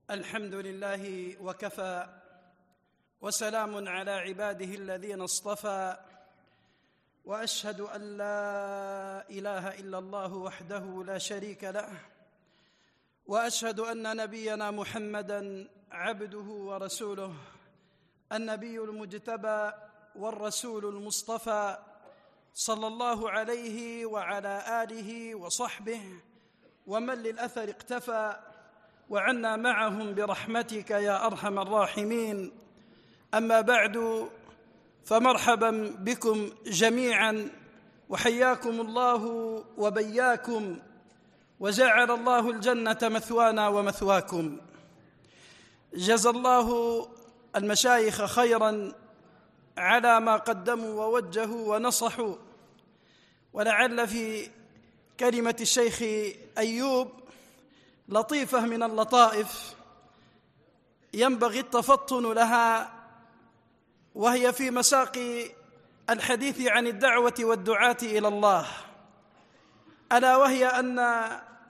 الحمد لله وكفى، وسلام على عباده الذين اصطفى، واشهد ان لا اله الا الله وحده لا شريك له، واشهد ان نبينا محمدا عبده ورسوله، النبي المجتبى والرسول المصطفى، صلى الله عليه وعلى اله وصحبه ومن للاثر اقتفى، وعنا معهم برحمتك يا أرحم الراحمين. أما بعد، فمرحبا بكم جميعا، وحياكم الله وبياكم، وجعل الله الجنة مثوانا ومثواكم. جزى الله المشايخ خيرا على ما قدموا ووجهوا ونصحوا، ولعل في كلمة الشيخ أيوب لطيفة من اللطائف ينبغي التفطن لها، وهي في مساق الحديث عن الدعوة والدعاة إلى الله، ألا وهي أن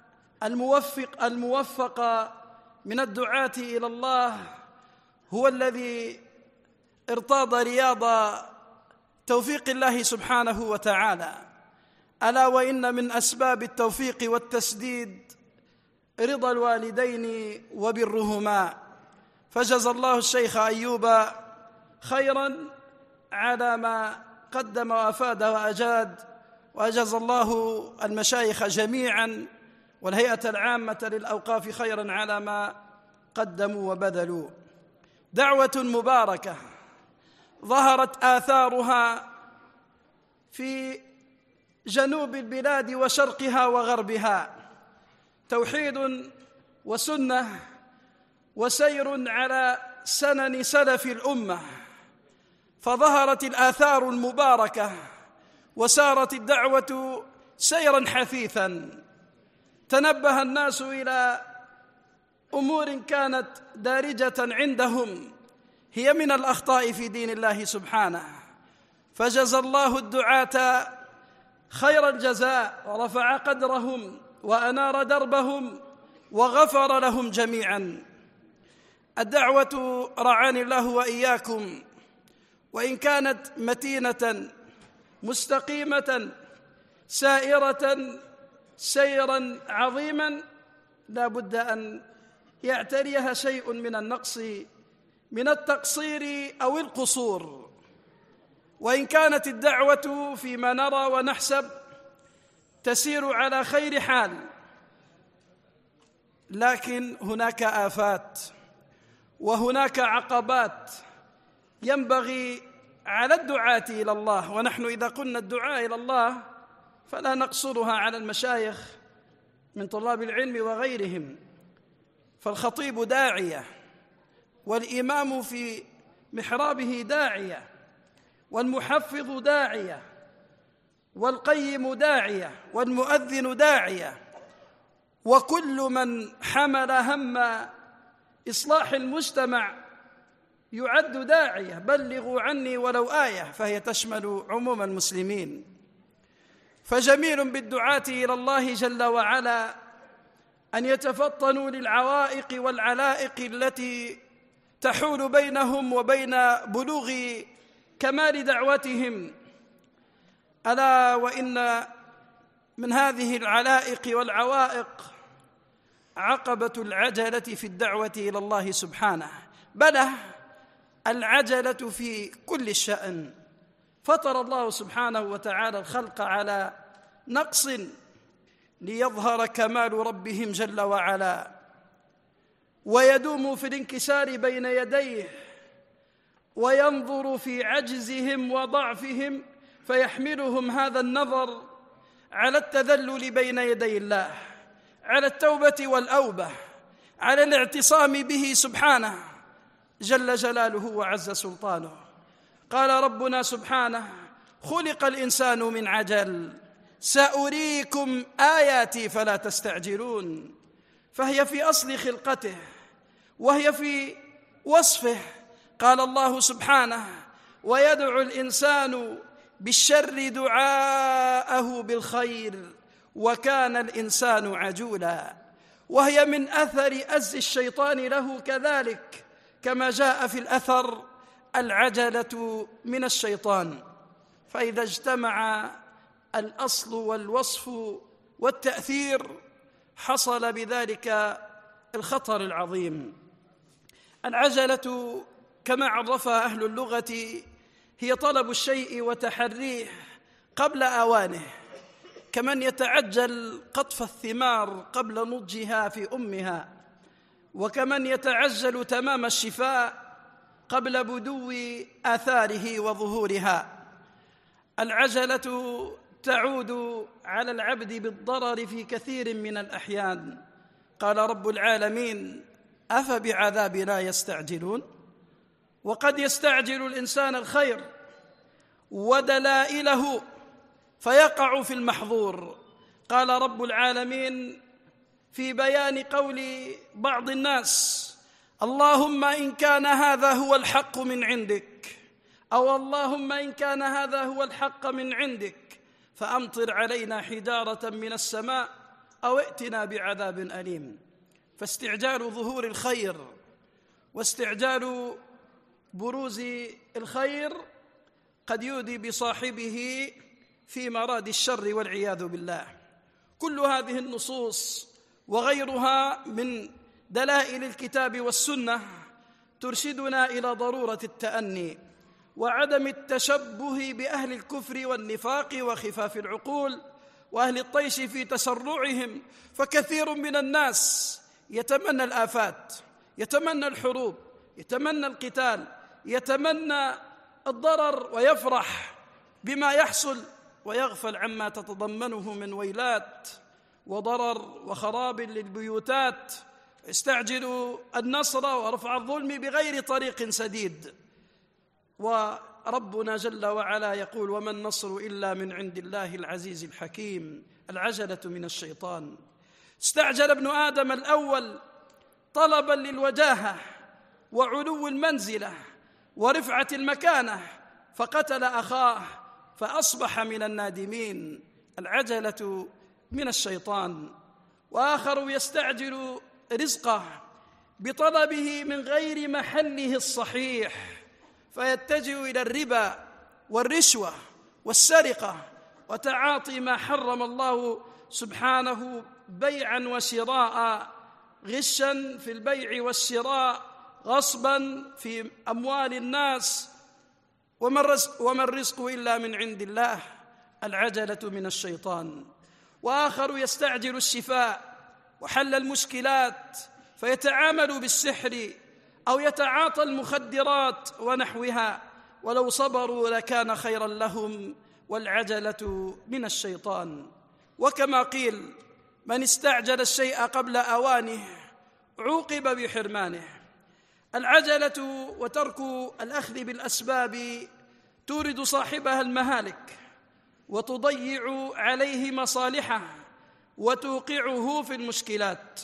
الموفق من الدعاة إلى الله هو الذي ارتاض رياض توفيق الله سبحانه وتعالى، ألا وإن من أسباب التوفيق والتسديد رضا الوالدين وبرهما. فجزى الله الشيخ أيوب خيرا على ما قدم وأفاد وأجاد، وجزى الله المشايخ جميعا والهيئة العامة للأوقاف خيرا على ما قدموا وبذلوا. دعوة مباركة ظهرت آثارها في جنوب البلاد وشرقها وغربها، توحيد وسنة وسير على سنن سلف الأمة، فظهرت الآثار المباركة وسارت الدعوة سيرا حثيثا. تنبه الناس إلى أمور كانت دارجة عندهم هي من الأخطاء في دين الله سبحانه، فجزى الله الدعاة خير الجزاء ورفع قدرهم وأنار دربهم وغفر لهم جميعا. الدعوة رعاني الله وإياكم، وإن كانت متينة مستقيمة سائرة سيرا عظيما، لا بد أن يعتريها شيء من النقص، من التقصير أو القصور. وإن كانت الدعوة فيما نرى ونحسب تسير على خير حال، لكن هناك آفات وهناك عقبات ينبغي على الدعاة إلى الله. ونحن إذا قلنا الدعاء إلى الله فلا نقصرها على المشايخ من طلاب العلم وغيرهم، فالخطيب داعية، والإمام في محرابه داعية، والمحفظ داعية، والقيم داعية، والمؤذن داعية، وكل من حمل هم إصلاح المجتمع يعد داعية. بلغوا عني ولو آية، فهي تشمل عموم المسلمين. فجميل بالدعاة إلى الله جل وعلا أن يتفطنوا للعوائق والعلائق التي تحول بينهم وبين بلوغ كمال دعوتهم، ألا وإن من هذه العلائق والعوائق عقبة العجلة في الدعوة إلى الله سبحانه، بل العجلة في كل الشأن. فطر الله سبحانه وتعالى الخلق على نقص ليظهر كمال ربهم جل وعلا، ويدوم في الانكسار بين يديه، وينظر في عجزهم وضعفهم فيحملهم هذا النظر على التذلل بين يدي الله، على التوبة والأوبة، على الاعتصام به سبحانه جل جلاله وعز سلطانه. قال ربنا سبحانه: خلق الإنسان من عجل، سأريكم آياتي فلا تستعجلون. فهي في أصل خلقته وهي في وصفه. قال الله سبحانه: ويدعو الإنسان بالشر دعاءه بالخير وكان الإنسان عجولا. وهي من أثر أز الشيطان له كذلك، كما جاء في الأثر: العجلة من الشيطان. فإذا اجتمع الأصل والوصف والتأثير حصل بذلك الخطر العظيم. العجلة كما عرفها أهل اللغة هي طلب الشيء وتحريه قبل آوانه، كمن يتعجل قطف الثمار قبل نضجها في أمها، وكمن يتعجل تمام الشفاء قبل بدو آثاره وظهورها. العجلة تعود على العبد بالضرر في كثير من الأحيان. قال رب العالمين: أفبعذابنا يستعجلون؟ وقد يستعجل الإنسان الخير ودلائله فيقع في المحظور. قال رب العالمين في بيان قول بعض الناس: اللهم إن كان هذا هو الحق من عندك، أو اللهم إن كان هذا هو الحق من عندك فأمطر علينا حجارة من السماء أو ائتنا بعذاب أليم. فاستعجال ظهور الخير واستعجال بروز الخير قد يودي بصاحبه في مراد الشر والعياذ بالله. كل هذه النصوص وغيرها من دلائل الكتاب والسنة ترشدنا إلى ضرورة التأني وعدم التشبه بأهل الكفر والنفاق وخفاف العقول وأهل الطيش في تسرعهم. فكثير من الناس يتمنى الآفات، يتمنى الحروب، يتمنى القتال، يتمنى الضرر ويفرح بما يحصل ويغفل عما تتضمنه من ويلات وضرر وخراب للبيوتات، يستعجل النصر ورفع الظلم بغير طريق سديد. وربنا جل وعلا يقول: وما النصر إلا من عند الله العزيز الحكيم. العجلة من الشيطان. استعجل ابن آدم الأول طلبا للوجاهة وعلو المنزلة ورفعة المكانة فقتل أخاه فأصبح من النادمين. العجلة من الشيطان. وآخر يستعجل رزقه بطلبه من غير محله الصحيح فيتجه إلى الربا والرشوة والسرقة وتعاطي ما حرم الله سبحانه بيعا وشراء، غشا في البيع والشراء، غصبا في أموال الناس. وما الرزق إلا من عند الله. العجلة من الشيطان. وآخر يستعجل الشفاء وحل المشكلات فيتعامل بالسحر أو يتعاطى المخدرات ونحوها، ولو صبروا لكان خيرا لهم. والعجلة من الشيطان. وكما قيل: من استعجل الشيء قبل أوانه عوقب بحرمانه. العجلة وترك الأخذ بالأسباب تورد صاحبها المهالك وتضيع عليه مصالحه وتوقعه في المشكلات.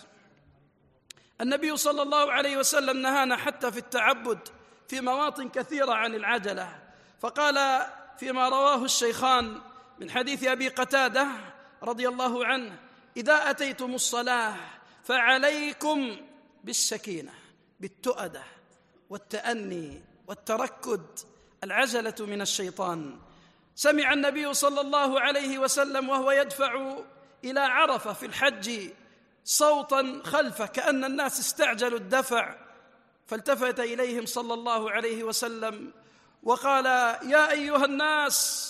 النبي صلى الله عليه وسلم نهانا حتى في التعبد في مواطن كثيرة عن العجلة، فقال فيما رواه الشيخان من حديث أبي قتادة رضي الله عنه: إذا أتيتم الصلاة فعليكم بالسكينة، بالتؤدة والتأني والتركد. العجلة من الشيطان. سمع النبي صلى الله عليه وسلم وهو يدفع إلى عرفة في الحج صوتا خلفه كأن الناس استعجلوا الدفع، فالتفت إليهم صلى الله عليه وسلم وقال: يا أيها الناس،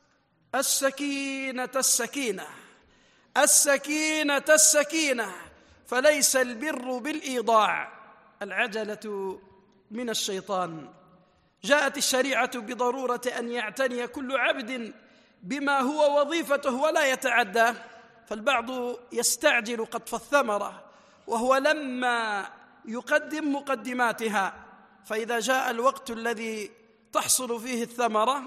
السكينة السكينة، السكينة السكينة، فليس البر بالإيضاع. العجلة من الشيطان. جاءت الشريعة بضرورة أن يعتني كل عبد بما هو وظيفته ولا يتعدى، فالبعض يستعجل قطف الثمرة وهو لما يقدم مقدماتها، فإذا جاء الوقت الذي تحصل فيه الثمرة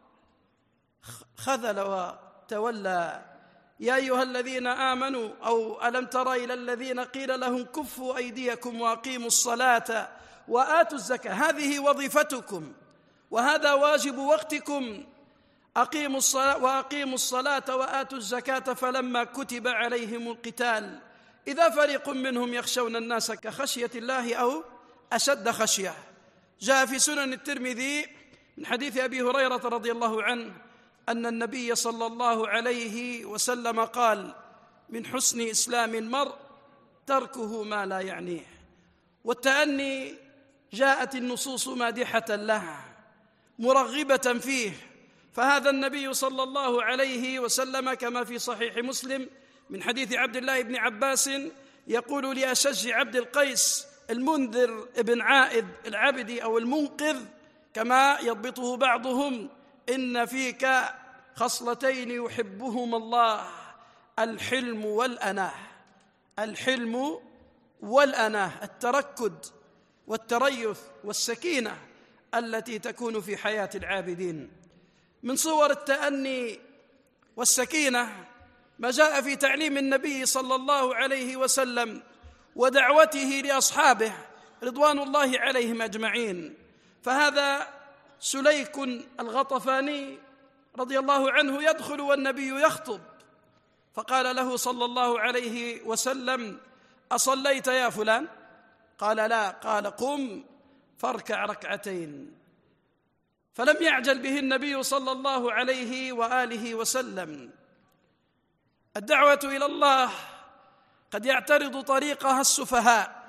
خذل وتولى. يا أيها الذين آمنوا، أو ألم تر إلى الذين قيل لهم كفوا أيديكم وأقيموا الصلاة وآتوا الزكاة. هذه وظيفتكم وهذا واجب وقتكم. أقيموا الصلاة وآتوا الزكاة، فلما كتب عليهم القتال إذا فريق منهم يخشون الناس كخشية الله أو أشد خشية. جاء في سنن الترمذي من حديث أبي هريرة رضي الله عنه أن النبي صلى الله عليه وسلم قال: من حسن إسلام المرء تركه ما لا يعنيه. والتأني جاءت النصوص مادحة له مرغبة فيه، فهذا النبي صلى الله عليه وسلم كما في صحيح مسلم من حديث عبد الله بن عباس يقول لأشج عبد القيس المنذر ابن عائذ العبدي أو المنقذ كما يضبطه بعضهم: إن فيك خصلتين يحبهما الله، الحلم والأناه. الحلم والأناه، التركد والتريث والسكينة التي تكون في حياة العابدين. من صور التأني والسكينة ما جاء في تعليم النبي صلى الله عليه وسلم ودعوته لأصحابه رضوان الله عليهم أجمعين. فهذا سليك الغطفاني رضي الله عنه يدخل والنبي يخطب، فقال له صلى الله عليه وسلم: أصليت يا فلان؟ قال: لا. قال: قم فاركع ركعتين. فلم يعجل به النبي صلى الله عليه وآله وسلم. الدعوة إلى الله قد يعترض طريقها السفهاء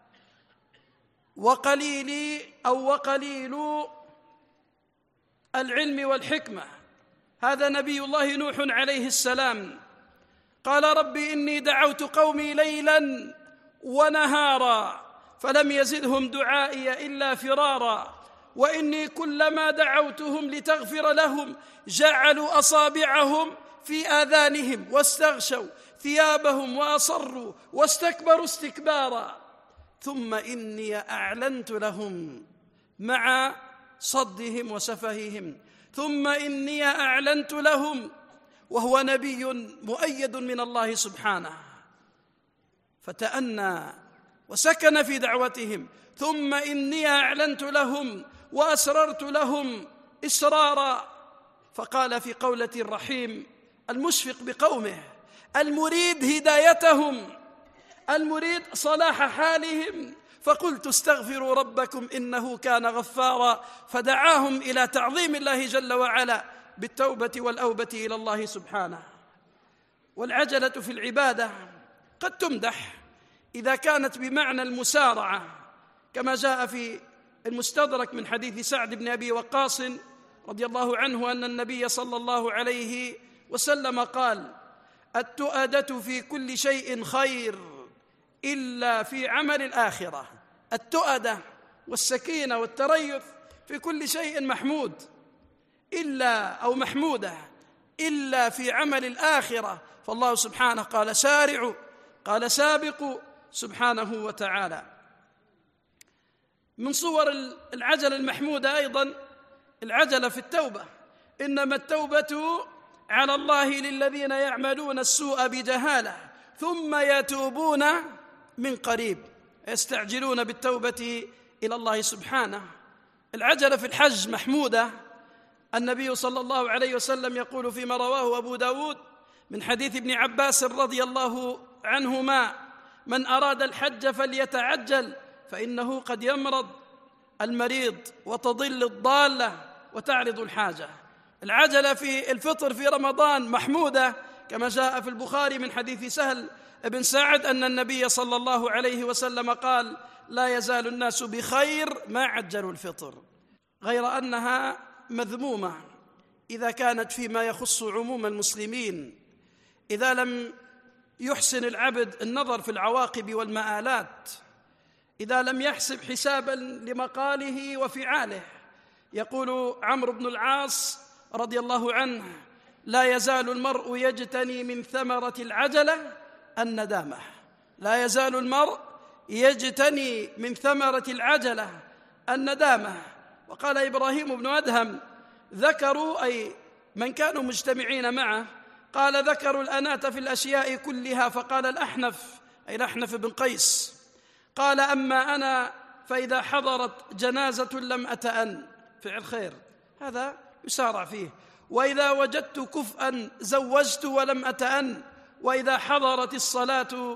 وقليل العلم والحكمة. هذا نبي الله نوح عليه السلام قال: رب إني دعوت قومي ليلا ونهارا فلم يزدهم دعائي إلا فرارا، وإني كلما دعوتهم لتغفر لهم جعلوا أصابعهم في آذانهم واستغشوا ثيابهم وأصروا واستكبروا استكبارا، ثم إني أعلنت لهم مع صدهم وسفههم، ثم إني أعلنت لهم، وهو نبي مؤيد من الله سبحانه، فتأنى وسكن في دعوتهم. ثم إني أعلنت لهم وأسررت لهم إسرارا. فقال في قولة الرحيم المشفق بقومه المريد هدايتهم، المريد صلاح حالهم: فقلت استغفروا ربكم إنه كان غفارا. فدعاهم إلى تعظيم الله جل وعلا بالتوبة والأوبة إلى الله سبحانه. والعجلة في العبادة قد تمدح إذا كانت بمعنى المسارعة، كما جاء في المستدرك من حديث سعد بن أبي وقاص رضي الله عنه أن النبي صلى الله عليه وسلم قال: التؤدة في كل شيء خير إلا في عمل الآخرة. التؤدة والسكينة والتريث في كل شيء محمود محمودة إلا في عمل الآخرة. فالله سبحانه قال: سارعوا، قال: سابقوا سبحانه وتعالى. من صور العجلة المحمودة أيضا العجلة في التوبة. إنما التوبة على الله للذين يعملون السوء بجهالة ثم يتوبون من قريب، يستعجلون بالتوبة إلى الله سبحانه. العجلة في الحج محمودة. النبي صلى الله عليه وسلم يقول فيما رواه أبو داود من حديث ابن عباس رضي الله عنهما: من أراد الحج فليتعجل فإنه قد يمرض المريض وتضل الضالة وتعرض الحاجة. العجلة في الفطر في رمضان محمودة، كما جاء في البخاري من حديث سهل بن سعد أن النبي صلى الله عليه وسلم قال: لا يزال الناس بخير ما عجلوا الفطر، غير أنها مذمومة إذا كانت فيما يخص عموم المسلمين، إذا لم يحسن العبد النظر في العواقب والمآلات، إذا لم يحسب حسابا لمقاله وفعاله. يقول عمرو بن العاص رضي الله عنه: لا يزال المرء يجتني من ثمرة العجلة الندامة. لا يزال المرء يجتني من ثمرة العجلة الندامة. وقال إبراهيم بن أدهم: ذكروا، أي من كانوا مجتمعين معه، قال: ذكروا الأناة في الأشياء كلها. فقال الأحنف، أي الأحنف بن قيس، قال: أما أنا فإذا حضرت جنازة لم أتأن، فعل خير هذا يسارع فيه، وإذا وجدت كفءا زوجت ولم أتأن، وإذا حضرت الصلاة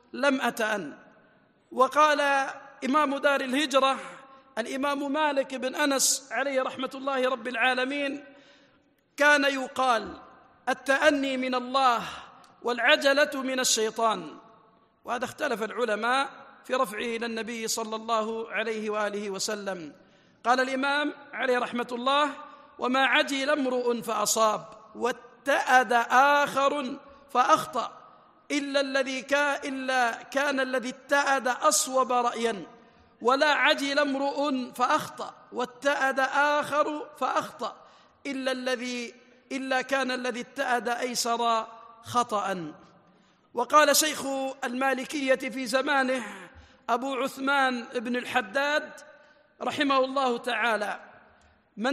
لم أتأن. وقال إمام دار الهجرة الإمام مالك بن أنس عليه رحمة الله رب العالمين: كان يقال التأني من الله والعجلة من الشيطان. وهذا اختلف العلماء في رفعه إلى النبي صلى الله عليه وآله وسلم. قال الإمام عليه رحمة الله: وما عجل امرؤ فأصاب واتأد آخر فأخطأ إلا كان الذي اتأد أصوب رأيا، ولا عجل امرؤ فأخطأ واتأد آخر فأخطأ إلا كان الذي اتأد أيسر خطأ. وقال شيخ المالكية في زمانه أبو عثمان بن الحداد رحمه الله تعالى: من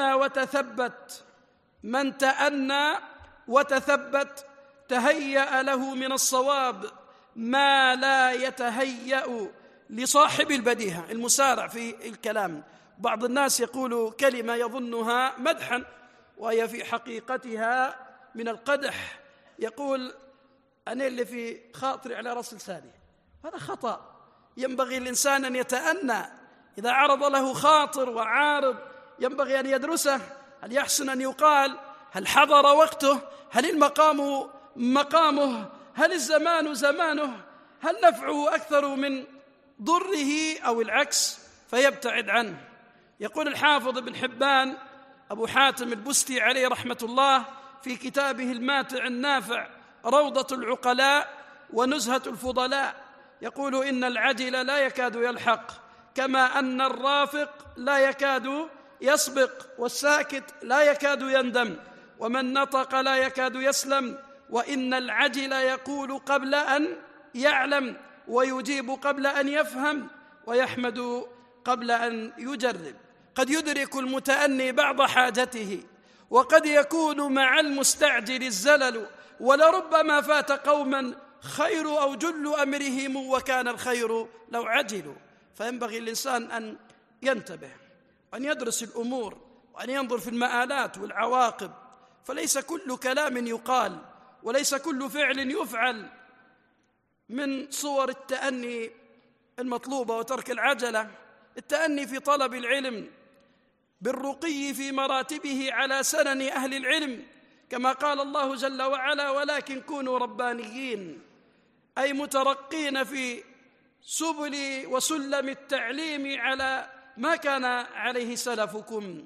تأنى وتثبت تهيأ له من الصواب ما لا يتهيأ لصاحب البديهة. المسارع في الكلام، بعض الناس يقول كلمة يظنها مدحا وهي في حقيقتها من القدح، يقول: أنا اللي في خاطري على رأس لساني. هذا خطأ. ينبغي الإنسان أن يتأنى، إذا عرض له خاطر وعارض ينبغي أن يدرسه. هل يحسن أن يقال؟ هل حضر وقته؟ هل المقام مقامه؟ هل الزمان زمانه؟ هل نفعه أكثر من ضره أو العكس؟ فيبتعد عنه. يقول الحافظ ابن حبان أبو حاتم البستي عليه رحمة الله في كتابه الماتع النافع روضة العقلاء ونزهة الفضلاء، يقول: إن العجل لا يكاد يلحق، كما أن الرافق لا يكاد يسبق، والساكت لا يكاد يندم، ومن نطق لا يكاد يسلم، وإن العجل يقول قبل أن يعلم، ويجيب قبل أن يفهم، ويحمد قبل أن يجرب. قد يدرك المتأني بعض حاجته، وقد يكون مع المستعجل الزلل، ولربما فات قوما خير أو جل أمرهم وكان الخير لو عجلوا. فينبغي الإنسان أن ينتبه وأن يدرس الأمور وأن ينظر في المآلات والعواقب، فليس كل كلام يقال وليس كل فعل يفعل. من صور التأني المطلوبة وترك العجلة التأني في طلب العلم بالرقي في مراتبه على سنن أهل العلم، كما قال الله جل وعلا: ولكن كونوا ربانيين، أي مترقين في سبل وسلم التعليم على ما كان عليه سلفكم.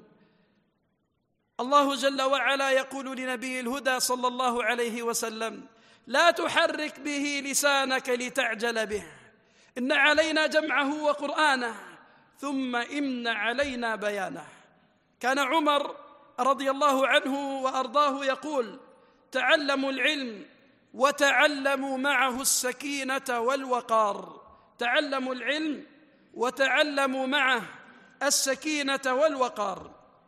الله جل وعلا يقول لنبي الهدى صلى الله عليه وسلم: لا تحرك به لسانك لتعجل به، إن علينا جمعه وقرآنه ثم إن علينا بيانه. كان عمر رضي الله عنه وأرضاه يقول: تعلموا العلم وتعلموا معه السكينة والوقار. تعلموا العلم وتعلموا معه السكينة والوقار.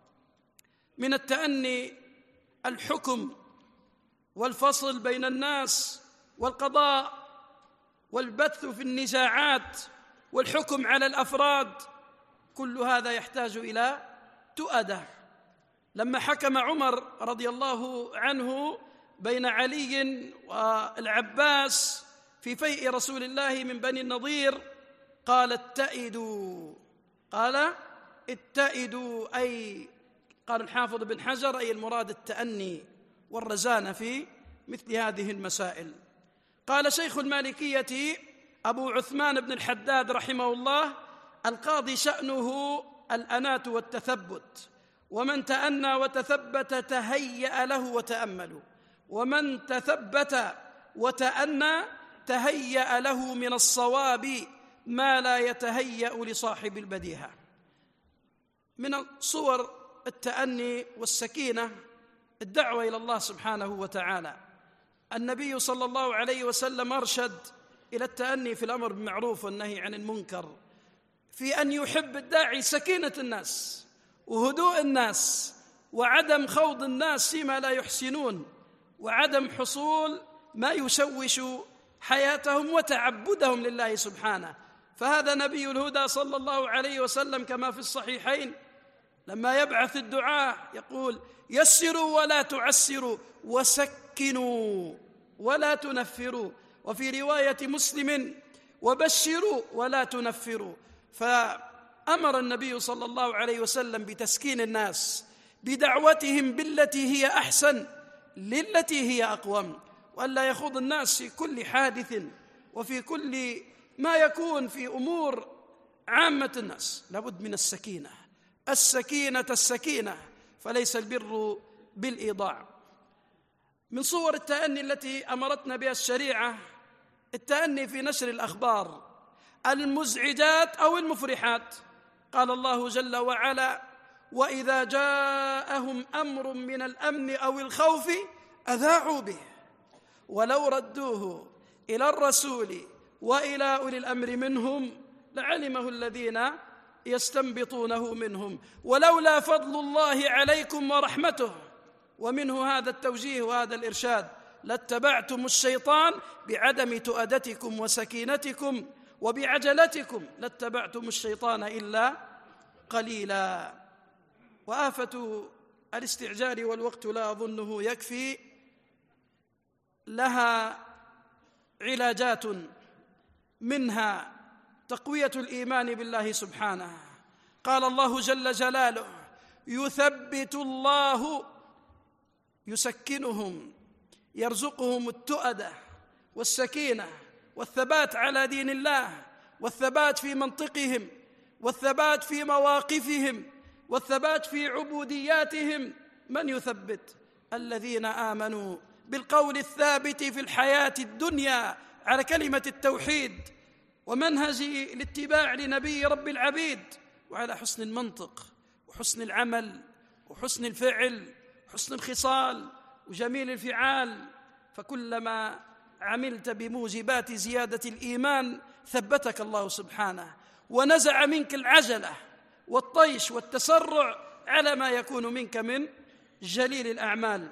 من التأني الحكم والفصل بين الناس والقضاء والبث في النزاعات والحكم على الأفراد، كل هذا يحتاج إلى تؤدة. لما حكم عمر رضي الله عنه بين علي والعباس في فيء رسول الله من بني النضير قال: اتئدوا، أي قال الحافظ بن حجر أي المراد التأني والرزانة في مثل هذه المسائل. قال شيخ المالكية أبو عثمان بن الحداد رحمه الله: القاضي شأنه الأناة والتثبت، ومن تأنى وتثبت تهيأ له وتأمل، ومن تثبت وتأنى تهيأ له من الصواب ما لا يتهيأ لصاحب البديهة. من صور التأني والسكينة الدعوة إلى الله سبحانه وتعالى. النبي صلى الله عليه وسلم أرشد إلى التأني في الأمر بالمعروف والنهي عن المنكر، في أن يحب الداعي سكينة الناس وهدوء الناس وعدم خوض الناس فيما لا يحسنون، وعدم حصول ما يشوش حياتهم وتعبدهم لله سبحانه. فهذا نبي الهدى صلى الله عليه وسلم كما في الصحيحين لما يبعث الدعاء يقول: يسروا ولا تعسروا، وسكنوا ولا تنفروا، وفي رواية مسلم: وبشروا ولا تنفروا. فأمر النبي صلى الله عليه وسلم بتسكين الناس، بدعوتهم بالتي هي أحسن للتي هي أقوم، وألا يخوض الناس في كل حادث وفي كل ما يكون في أمور عامة الناس. لابد من السكينة، السكينة، فليس البر بالإيضاع. من صور التأني التي أمرتنا بها الشريعة التأني في نشر الأخبار المزعجات أو المفرحات. قال الله جل وعلا: وإذا جاءهم أمر من الأمن أو الخوف أذاعوا به ولو ردوه إلى الرسول وإلى أولي الأمر منهم لعلمه الذين يستنبطونه منهم ولولا فضل الله عليكم ورحمته. ومنه هذا التوجيه وهذا الإرشاد: لاتبعتم الشيطان بعدم تؤدتكم وسكينتكم وبعجلتكم، لاتبعتم الشيطان إلا قليلا. وآفة الاستعجال والوقت لا أظنه يكفي، لها علاجات، منها تقوية الإيمان بالله سبحانه. قال الله جل جلاله: يثبت الله، يسكنهم، يرزقهم التؤدة والسكينة والثبات على دين الله، والثبات في منطقهم، والثبات في مواقفهم، والثبات في عبودياتهم. من يثبت؟ الذين آمنوا بالقول الثابت في الحياة الدنيا على كلمة التوحيد ومنهج الاتباع لنبي رب العبيد، وعلى حسن المنطق وحسن العمل وحسن الفعل وحسن الخصال وجميل الفعال. فكلما عملت بموجبات زيادة الإيمان ثبتك الله سبحانه، ونزع منك العجلة والطيش والتسرع على ما يكون منك من جليل الأعمال.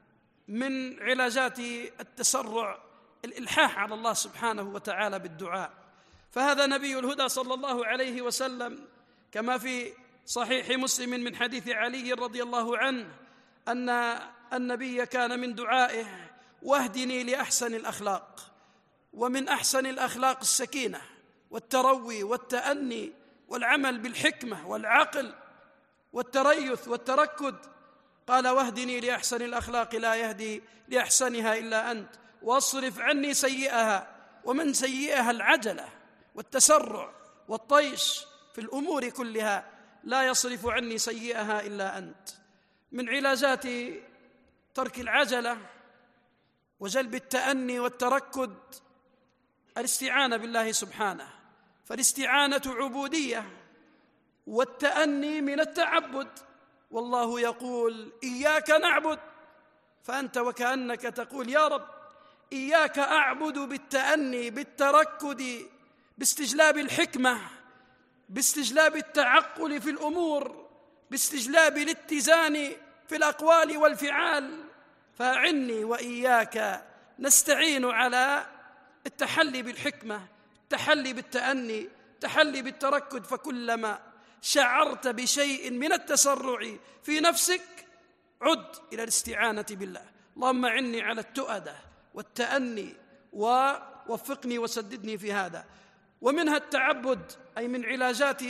من علاجات التسرع الإلحاح على الله سبحانه وتعالى بالدعاء. فهذا نبي الهدى صلى الله عليه وسلم كما في صحيح مسلم من حديث علي رضي الله عنه أن النبي كان من دعائه: واهدني لأحسن الأخلاق. ومن أحسن الأخلاق السكينة والتروي والتأني والعمل بالحكمة والعقل والتريث والتركد. قال: واهدني لأحسن الأخلاق لا يهدي لأحسنها إلا أنت، واصرف عني سيئها. ومن سيئها العجلة والتسرع والطيش في الأمور كلها، لا يصرف عني سيئها إلا أنت. من علاجات ترك العجلة وجلب التأني والتركد الاستعانة بالله سبحانه، فالاستعانة عبودية والتأني من التعبد. والله يقول: إياك نعبد، فأنت وكأنك تقول: يا رب إياك أعبد بالتأني بالتركد باستجلاب الحكمة، باستجلاب التعقل في الأمور، باستجلاب الاتزان في الأقوال والفعال. فأعني وإياك نستعين على التحلي بالحكمة، التحلي بالتأني، التحلي بالتركد. فكلما شعرت بشيء من التسرع في نفسك عد إلى الاستعانة بالله. اللهم أعني على التؤدة والتأني ووفقني وسددني في هذا. ومنها التعبد، أي من علاجات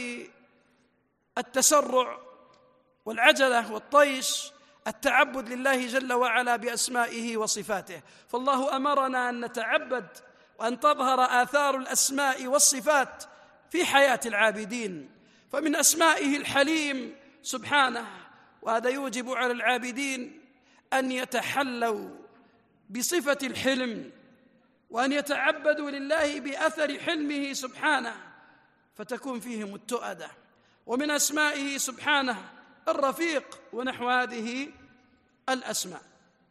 التسرع والعجلة والطيش التعبد لله جل وعلا بأسمائه وصفاته. فالله أمرنا أن نتعبد وأن تظهر آثار الأسماء والصفات في حياة العابدين. فمن أسمائه الحليم سبحانه، وهذا يوجب على العابدين أن يتحلوا بصفة الحلم وأن يتعبدوا لله بأثر حلمه سبحانه فتكون فيهم التؤدة. ومن أسمائه سبحانه الرفيق، ونحو هذه الأسماء.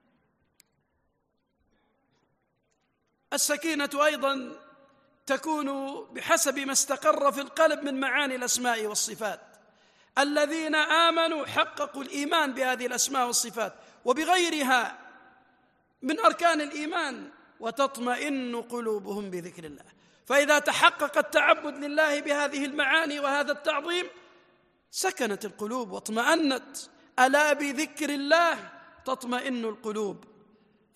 السكينة أيضا تكون بحسب ما استقر في القلب من معاني الأسماء والصفات. الذين آمنوا حققوا الإيمان بهذه الأسماء والصفات وبغيرها من أركان الإيمان، وتطمئن قلوبهم بذكر الله. فإذا تحقق التعبد لله بهذه المعاني وهذا التعظيم سكنت القلوب واطمأنت. ألا بذكر الله تطمئن القلوب.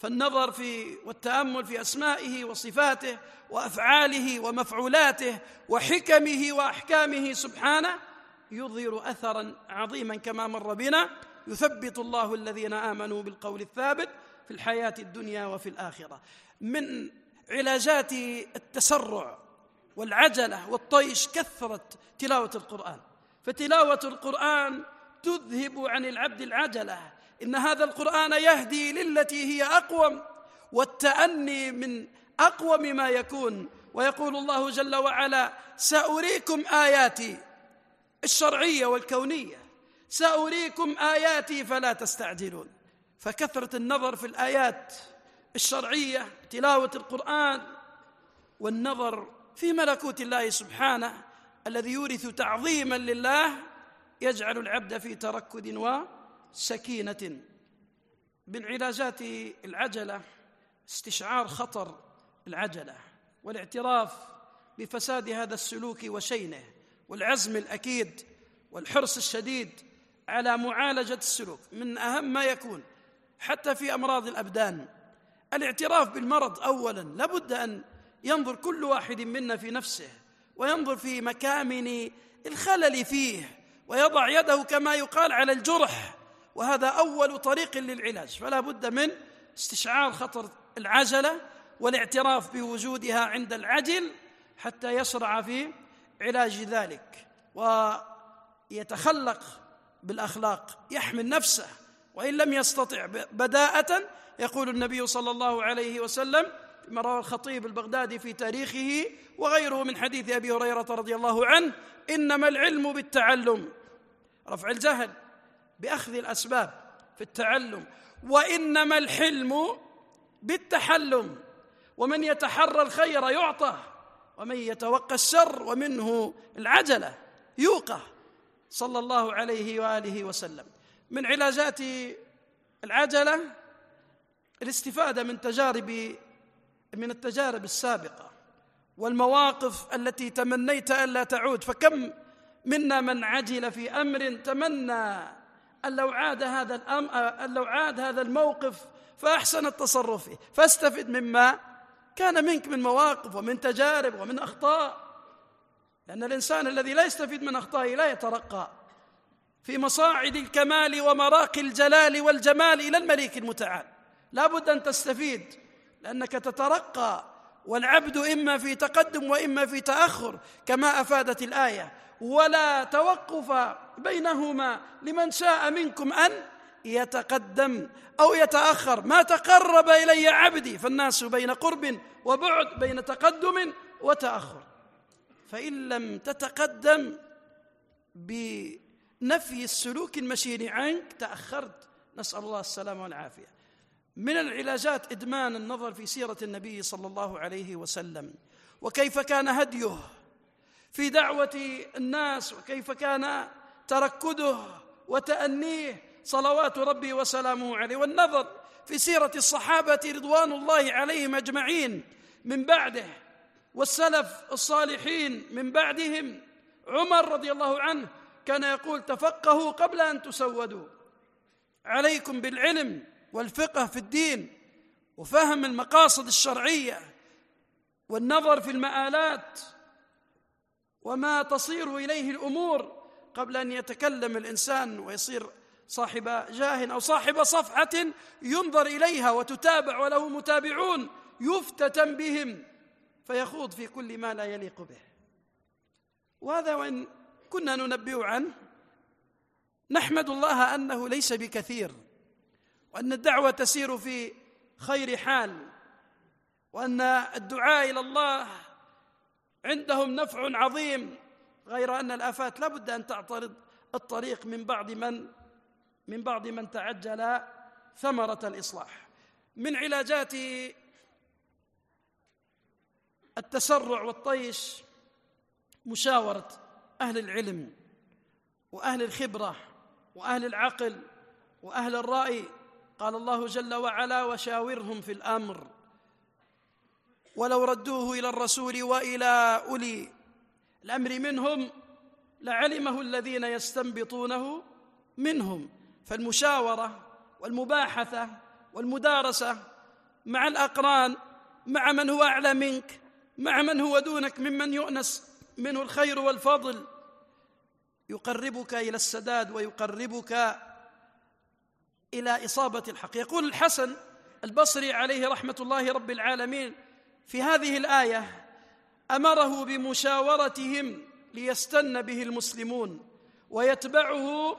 فالنظر في والتأمل في أسمائه وصفاته وأفعاله ومفعولاته وحكمه وأحكامه سبحانه يظهر أثراً عظيماً كما مر بنا. يثبت الله الذين آمنوا بالقول الثابت في الحياة الدنيا وفي الآخرة. من علاجات التسرع والعجلة والطيش كثرة تلاوة القرآن، فتلاوة القرآن تذهب عن العبد العجلة. إن هذا القرآن يهدي للتي هي أقوم، والتأني من أقوم ما يكون. ويقول الله جل وعلا: سأريكم آياتي الشرعية والكونية، سأريكم آياتي فلا تستعجلون. فكثرة النظر في الآيات الشرعية، تلاوة القرآن، والنظر في ملكوت الله سبحانه الذي يورث تعظيما لله، يجعل العبد في تركد وسكينة. من علاجات العجلة استشعار خطر العجلة والاعتراف بفساد هذا السلوك وشينه، والعزم الأكيد والحرص الشديد على معالجة السلوك. من أهم ما يكون حتى في أمراض الأبدان الاعتراف بالمرض أولاً. لابد أن ينظر كل واحد منا في نفسه وينظر في مكامن الخلل فيه، ويضع يده كما يقال على الجرح، وهذا أول طريق للعلاج. فلا بد من استشعار خطر العجلة والاعتراف بوجودها عند العجل حتى يشرع في علاج ذلك ويتخلق بالأخلاق، يحمل نفسه وإن لم يستطع بداءة. يقول النبي صلى الله عليه وسلم فيما رواه الخطيب البغدادي في تاريخه وغيره من حديث أبي هريرة رضي الله عنه: إنما العلم بالتعلم، رفع الجهل بأخذ الأسباب في التعلم، وإنما الحلم بالتحلم، ومن يتحرى الخير يعطى، ومن يتوقى الشر ومنه العجلة يوقى، صلى الله عليه وآله وسلم. من علاجات العجلة الاستفادة من التجارب السابقة والمواقف التي تمنيت ألا تعود. فكم منا من عجل في أمر تمنى أن لو عاد هذا الموقف فأحسن التصرف فيه. فاستفد مما كان منك من مواقف ومن تجارب ومن أخطاء، لأن الإنسان الذي لا يستفيد من أخطائه لا يترقى في مصاعد الكمال ومراقي الجلال والجمال إلى الملك المتعال. لا بد أن تستفيد، لأنك تترقى، والعبد إما في تقدم وإما في تأخر كما أفادت الآية، ولا توقف بينهما لمن شاء منكم أن يتقدم أو يتأخر. ما تقرب إلي عبدي، فالناس بين قرب وبعد، بين تقدم وتأخر. فإن لم تتقدم بنفي السلوك المشين عنك تأخرت، نسأل الله السلامة والعافية. من العلاجات إدمان النظر في سيرة النبي صلى الله عليه وسلم، وكيف كان هديه في دعوة الناس، وكيف كان تركده وتأنيه صلوات ربي وسلامه عليه، والنظر في سيرة الصحابة رضوان الله عليهم أجمعين من بعده، والسلف الصالحين من بعدهم. عمر رضي الله عنه كان يقول: تفقهوا قبل أن تسودوا، عليكم بالعلم والفقه في الدين وفهم المقاصد الشرعية والنظر في المآلات وما تصير إليه الأمور قبل أن يتكلم الإنسان ويصير صاحب جاه أو صاحب صفحة ينظر إليها وتتابع وله متابعون يفتتن بهم فيخوض في كل ما لا يليق به. وهذا وإن كنا ننبه عنه نحمد الله أنه ليس بكثير، وأن الدعوة تسير في خير حال، وأن الدعاء إلى الله عندهم نفع عظيم، غير أن الآفات لا بد أن تعترض الطريق من بعض من تعجل ثمرة الإصلاح. من علاجات التسرع والطيش مشاورة أهل العلم وأهل الخبرة وأهل العقل وأهل الرأي. قال الله جل وعلا: وشاورهم في الأمر ولو ردوه إلى الرسول وإلى أولي الأمر منهم لعلمه الذين يستنبطونه منهم. فالمشاورة والمباحثة والمدارسة مع الأقران، مع من هو أعلى منك، مع من هو دونك ممن يؤنس منه الخير والفضل، يقربك إلى السداد ويقربك إلى إصابة الحق. يقول الحسن البصري عليه رحمة الله رب العالمين في هذه الآية: أمره بمشاورتهم ليستن به المسلمون ويتبعه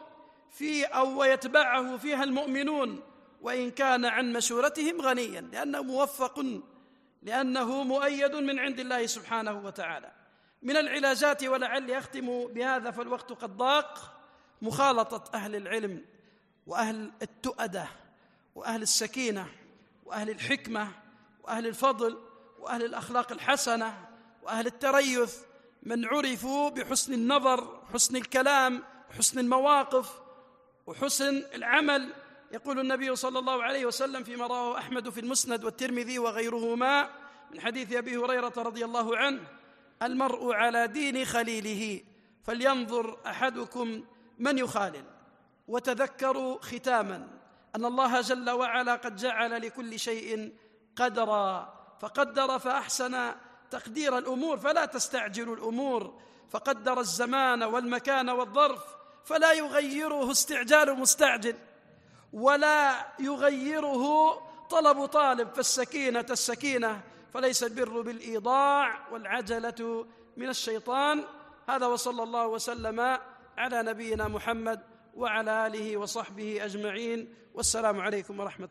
فيها المؤمنون، وإن كان عن مشورتهم غنيا، لأنه موفق، لأنه مؤيد من عند الله سبحانه وتعالى. من العلاجات، ولعلي أختم بهذا فالوقت قد ضاق، مخالطة أهل العلم وأهل التؤدة وأهل السكينة وأهل الحكمة وأهل الفضل وأهل الأخلاق الحسنة وأهل التريث، من عرفوا بحسن النظر وحسن الكلام وحسن المواقف وحسن العمل. يقول النبي صلى الله عليه وسلم فيما رواه أحمد في المسند والترمذي وغيرهما من حديث أبي هريرة رضي الله عنه: المرء على دين خليله فلينظر أحدكم من يخالل. وتذكروا ختاما أن الله جل وعلا قد جعل لكل شيء قدرا، فقدر فأحسن تقدير الأمور، فلا تستعجلوا الأمور، فقدر الزمان والمكان والظرف، فلا يغيره استعجال مستعجل ولا يغيره طلب طالب، فالسكينة السكينة، فليس البر بالإيضاع والعجلة من الشيطان. هذا وصلى الله وسلم على نبينا محمد وعلى آله وصحبه أجمعين، والسلام عليكم ورحمة الله.